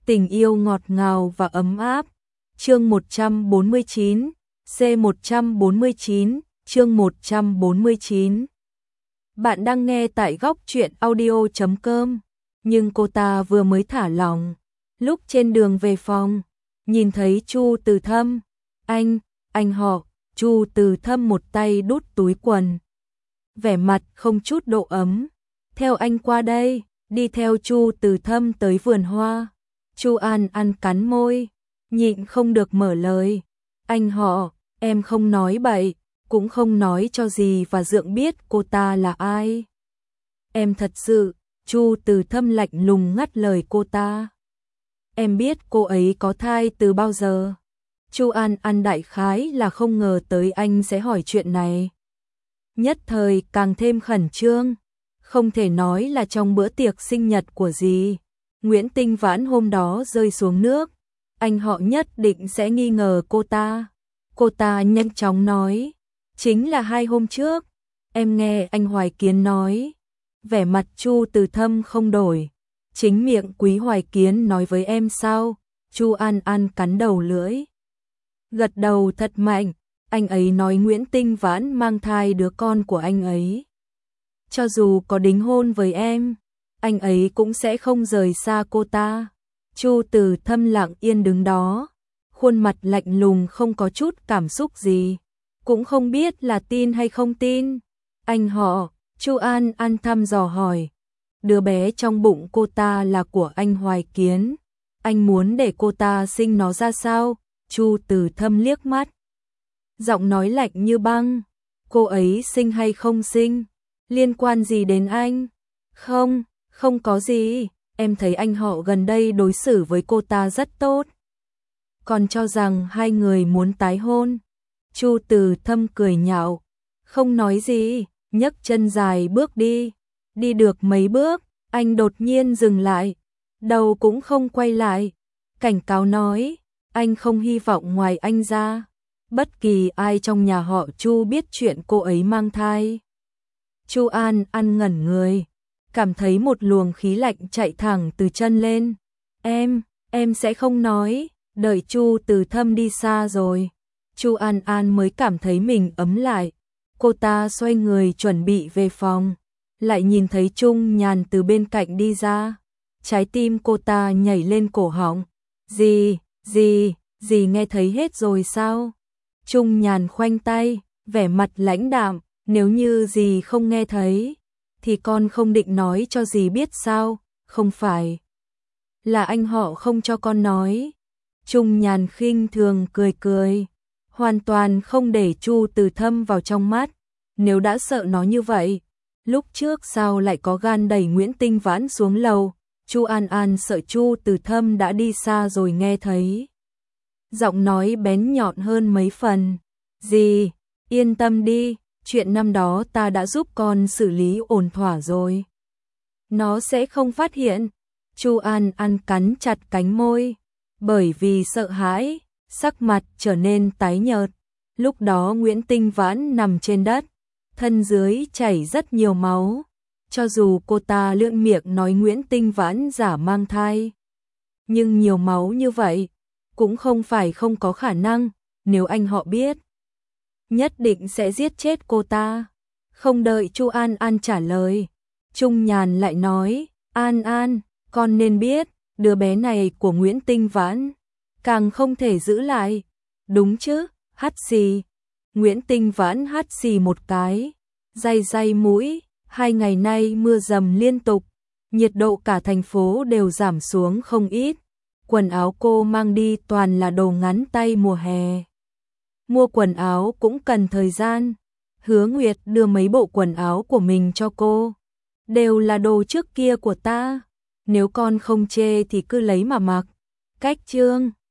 Tình yêu ngọt ngào và ấm áp. Chương 149, C149, chương 149. Bạn đang nghe tại góc truyện audio.com. Nhưng cô ta vừa mới thả lỏng. Lúc trên đường về phòng, nhìn thấy Chu Từ Thâm. Anh họ, Chu Từ Thâm một tay đút túi quần. Vẻ mặt không chút độ ấm. Theo anh qua đây, đi theo Chu Từ Thâm tới vườn hoa. Chu An An cắn môi, nhịn không được mở lời. Anh họ, em không nói bậy, cũng không nói cho dì và Dượng biết cô ta là ai. Em thật sự, Chu Từ Thâm lạnh lùng ngắt lời cô ta. Em biết cô ấy có thai từ bao giờ? Chu An An đại khái là không ngờ tới anh sẽ hỏi chuyện này. Nhất thời càng thêm khẩn trương, không thể nói là trong bữa tiệc sinh nhật của dì Nguyễn Tinh Vãn hôm đó rơi xuống nước, anh họ nhất định sẽ nghi ngờ cô ta. Cô ta nhanh chóng nói, chính là 2 hôm trước, em nghe anh Hoài Kiến nói. Vẻ mặt Chu Từ Thâm không đổi, chính miệng Quý Hoài Kiến nói với em sao? Chu An An cắn đầu lưỡi, gật đầu thật mạnh, anh ấy nói Nguyễn Tinh Vãn mang thai đứa con của anh ấy. Cho dù có đính hôn với em, anh ấy cũng sẽ không rời xa cô ta. Chu Từ Thâm lặng yên đứng đó, khuôn mặt lạnh lùng không có chút cảm xúc gì, cũng không biết là tin hay không tin. Anh họ, Chu An An thăm dò hỏi, đứa bé trong bụng cô ta là của anh Hoài Kiến, anh muốn để cô ta sinh nó ra sao? Chu Từ Thâm liếc mắt, giọng nói lạnh như băng, cô ấy sinh hay không sinh, liên quan gì đến anh? Không có gì, em thấy anh họ gần đây đối xử với cô ta rất tốt. Còn cho rằng 2 người muốn tái hôn. Chu Từ Thâm cười nhạo, không nói gì, nhấc chân dài bước đi. Đi được mấy bước, anh đột nhiên dừng lại, đầu cũng không quay lại, cảnh cáo nói, anh không hy vọng ngoài anh ra, bất kỳ ai trong nhà họ Chu biết chuyện cô ấy mang thai. Chu An An ngẩn người, cảm thấy một luồng khí lạnh chạy thẳng từ chân lên. Em sẽ không nói. Đợi Chu Từ Thâm đi xa rồi, Chu An An mới cảm thấy mình ấm lại. Cô ta xoay người chuẩn bị về phòng, lại nhìn thấy Trung Nhàn từ bên cạnh đi ra. Trái tim cô ta nhảy lên cổ họng. Dì nghe thấy hết rồi sao? Trung Nhàn khoanh tay, vẻ mặt lãnh đạm, nếu như dì không nghe thấy, thì con không định nói cho dì biết sao? Không phải là anh họ không cho con nói. Trung Nhàn khinh thường cười, hoàn toàn không để Chu Từ Thâm vào trong mắt. Nếu đã sợ nó như vậy, lúc trước sao lại có gan đẩy Nguyễn Tinh Vãn xuống lầu? Chu An An sợ Chu Từ Thâm đã đi xa rồi nghe thấy. Giọng nói bén nhọn hơn mấy phần. Dì, yên tâm đi, chuyện năm đó ta đã giúp con xử lý ổn thỏa rồi. Nó sẽ không phát hiện. Chu An An cắn chặt cánh môi, bởi vì sợ hãi, sắc mặt trở nên tái nhợt. Lúc đó Nguyễn Tinh Vãn nằm trên đất, thân dưới chảy rất nhiều máu. Cho dù cô ta lưỡn miệng nói Nguyễn Tinh Vãn giả mang thai, nhưng nhiều máu như vậy cũng không phải không có khả năng. Nếu anh họ biết, nhất định sẽ giết chết cô ta. Không đợi Chu An An trả lời, Trung Nhàn lại nói, An An, con nên biết, đứa bé này của Nguyễn Tinh Vãn, càng không thể giữ lại. Đúng chứ? Hắt xì. Nguyễn Tinh Vãn hắt xì một cái, day mũi. 2 ngày nay mưa dầm liên tục, nhiệt độ cả thành phố đều giảm xuống không ít. Quần áo cô mang đi toàn là đồ ngắn tay mùa hè. Mua quần áo cũng cần thời gian. Hứa Nguyệt đưa mấy bộ quần áo của mình cho cô, đều là đồ trước kia của ta. Nếu con không chê thì cứ lấy mà mặc. Cách chương